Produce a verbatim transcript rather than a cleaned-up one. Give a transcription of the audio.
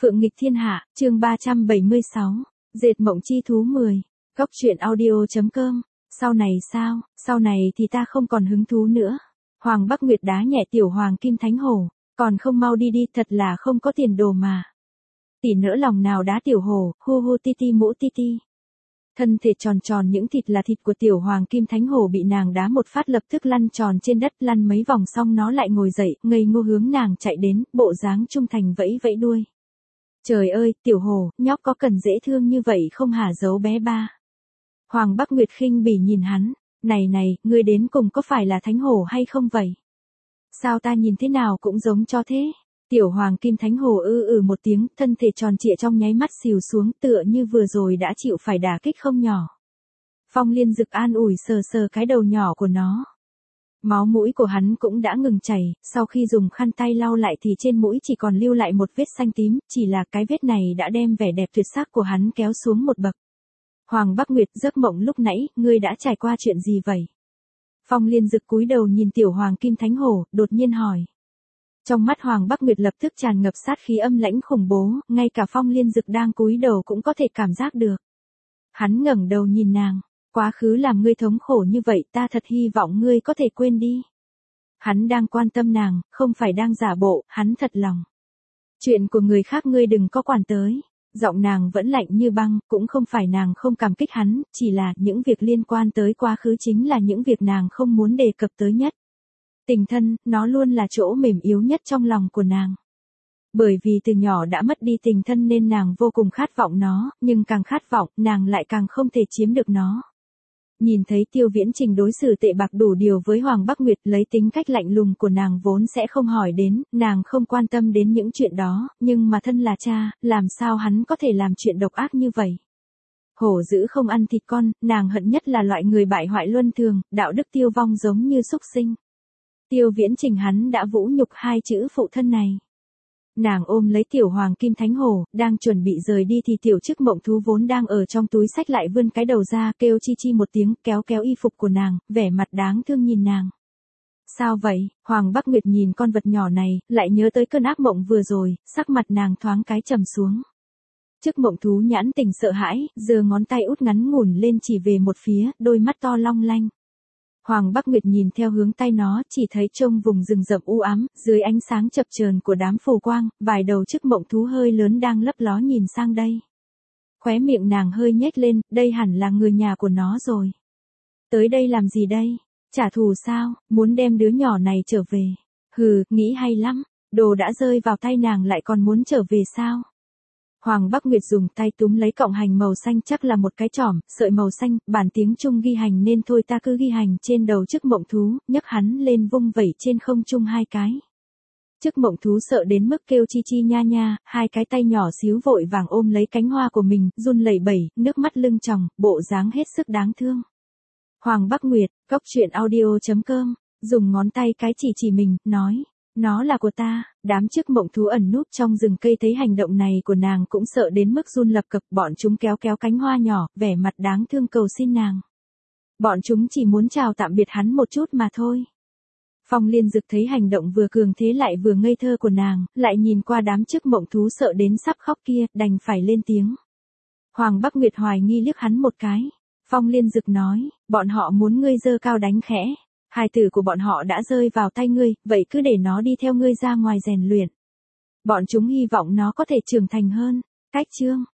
Phượng nghịch thiên hạ, chương ba trăm bảy mươi sáu, dệt mộng chi thú mười, góc truyện audio.com, sau này sao, sau này thì ta không còn hứng thú nữa. Hoàng Bắc Nguyệt đá nhẹ tiểu hoàng kim thánh hổ, còn không mau đi đi, thật là không có tiền đồ mà. Tỷ nỡ lòng nào đá tiểu hổ, hu hu ti ti mũ ti ti. Thân thể tròn tròn những thịt là thịt của tiểu hoàng kim thánh hổ bị nàng đá một phát lập tức lăn tròn trên đất, lăn mấy vòng xong nó lại ngồi dậy, ngây ngô hướng nàng chạy đến, bộ dáng trung thành vẫy vẫy đuôi. Trời ơi, tiểu hổ, nhóc có cần dễ thương như vậy không hả giấu bé ba? Hoàng Bắc Nguyệt khinh bỉ nhìn hắn, này này, ngươi đến cùng có phải là thánh hổ hay không vậy? Sao ta nhìn thế nào cũng giống cho thế? Tiểu hoàng kim thánh hổ ư ừ một tiếng, thân thể tròn trịa trong nháy mắt xìu xuống tựa như vừa rồi đã chịu phải đả kích không nhỏ. Phong Liên Dực an ủi sờ sờ cái đầu nhỏ của nó. Máu mũi của hắn cũng đã ngừng chảy, sau khi dùng khăn tay lau lại thì trên mũi chỉ còn lưu lại một vết xanh tím, chỉ là cái vết này đã đem vẻ đẹp tuyệt sắc của hắn kéo xuống một bậc. Hoàng Bắc Nguyệt, giấc mộng lúc nãy, ngươi đã trải qua chuyện gì vậy? Phong Liên Dực cúi đầu nhìn tiểu hoàng kim thánh hổ, đột nhiên hỏi. Trong mắt Hoàng Bắc Nguyệt lập tức tràn ngập sát khí âm lãnh khủng bố, ngay cả Phong Liên Dực đang cúi đầu cũng có thể cảm giác được. Hắn ngẩng đầu nhìn nàng, quá khứ làm ngươi thống khổ như vậy, ta thật hy vọng ngươi có thể quên đi. Hắn đang quan tâm nàng, không phải đang giả bộ, hắn thật lòng. Chuyện của người khác ngươi đừng có quản tới. Giọng nàng vẫn lạnh như băng, cũng không phải nàng không cảm kích hắn, chỉ là những việc liên quan tới quá khứ chính là những việc nàng không muốn đề cập tới nhất. Tình thân, nó luôn là chỗ mềm yếu nhất trong lòng của nàng. Bởi vì từ nhỏ đã mất đi tình thân nên nàng vô cùng khát vọng nó, nhưng càng khát vọng, nàng lại càng không thể chiếm được nó. Nhìn thấy Tiêu Viễn Trình đối xử tệ bạc đủ điều với Hoàng Bắc Nguyệt, lấy tính cách lạnh lùng của nàng vốn sẽ không hỏi đến, nàng không quan tâm đến những chuyện đó, nhưng mà thân là cha, làm sao hắn có thể làm chuyện độc ác như vậy. Hổ dữ không ăn thịt con, nàng hận nhất là loại người bại hoại luân thường, đạo đức tiêu vong giống như súc sinh. Tiêu Viễn Trình hắn đã vũ nhục hai chữ phụ thân này. Nàng ôm lấy tiểu hoàng kim thánh hổ, đang chuẩn bị rời đi thì tiểu chức mộng thú vốn đang ở trong túi xách lại vươn cái đầu ra, kêu chi chi một tiếng, kéo kéo y phục của nàng, vẻ mặt đáng thương nhìn nàng. Sao vậy? Hoàng Bắc Nguyệt nhìn con vật nhỏ này, lại nhớ tới cơn ác mộng vừa rồi, sắc mặt nàng thoáng cái trầm xuống. Chức mộng thú nhãn tình sợ hãi, giơ ngón tay út ngắn ngủn lên chỉ về một phía, đôi mắt to long lanh. Hoàng Bắc Nguyệt nhìn theo hướng tay nó, chỉ thấy trông vùng rừng rậm u ám, dưới ánh sáng chập chờn của đám phù quang, vài đầu chức mộng thú hơi lớn đang lấp ló nhìn sang đây. Khóe miệng nàng hơi nhếch lên, đây hẳn là người nhà của nó rồi. Tới đây làm gì đây? Trả thù sao? Muốn đem đứa nhỏ này trở về? Hừ, nghĩ hay lắm, đồ đã rơi vào tay nàng lại còn muốn trở về sao? Hoàng Bắc Nguyệt dùng tay túm lấy cọng hành màu xanh, chắc là một cái chỏm, sợi màu xanh, bản tiếng Trung ghi hành nên thôi ta cứ ghi hành trên đầu chức mộng thú, nhấc hắn lên vung vẩy trên không trung hai cái. Chức mộng thú sợ đến mức kêu chi chi nha nha, hai cái tay nhỏ xíu vội vàng ôm lấy cánh hoa của mình, run lẩy bẩy, nước mắt lưng tròng, bộ dáng hết sức đáng thương. Hoàng Bắc Nguyệt, góc truyện audio.com, dùng ngón tay cái chỉ chỉ mình, nói. Nó là của ta. Đám chức mộng thú ẩn núp trong rừng cây thấy hành động này của nàng cũng sợ đến mức run lập cập, bọn chúng kéo kéo cánh hoa nhỏ, vẻ mặt đáng thương cầu xin nàng. Bọn chúng chỉ muốn chào tạm biệt hắn một chút mà thôi. Phong Liên Dực thấy hành động vừa cường thế lại vừa ngây thơ của nàng, lại nhìn qua đám chức mộng thú sợ đến sắp khóc kia, đành phải lên tiếng. Hoàng Bắc Nguyệt hoài nghi liếc hắn một cái. Phong Liên Dực nói, bọn họ muốn ngươi giơ cao đánh khẽ. Hài tử của bọn họ đã rơi vào tay ngươi, vậy cứ để nó đi theo ngươi ra ngoài rèn luyện. Bọn chúng hy vọng nó có thể trưởng thành hơn. Cách chương.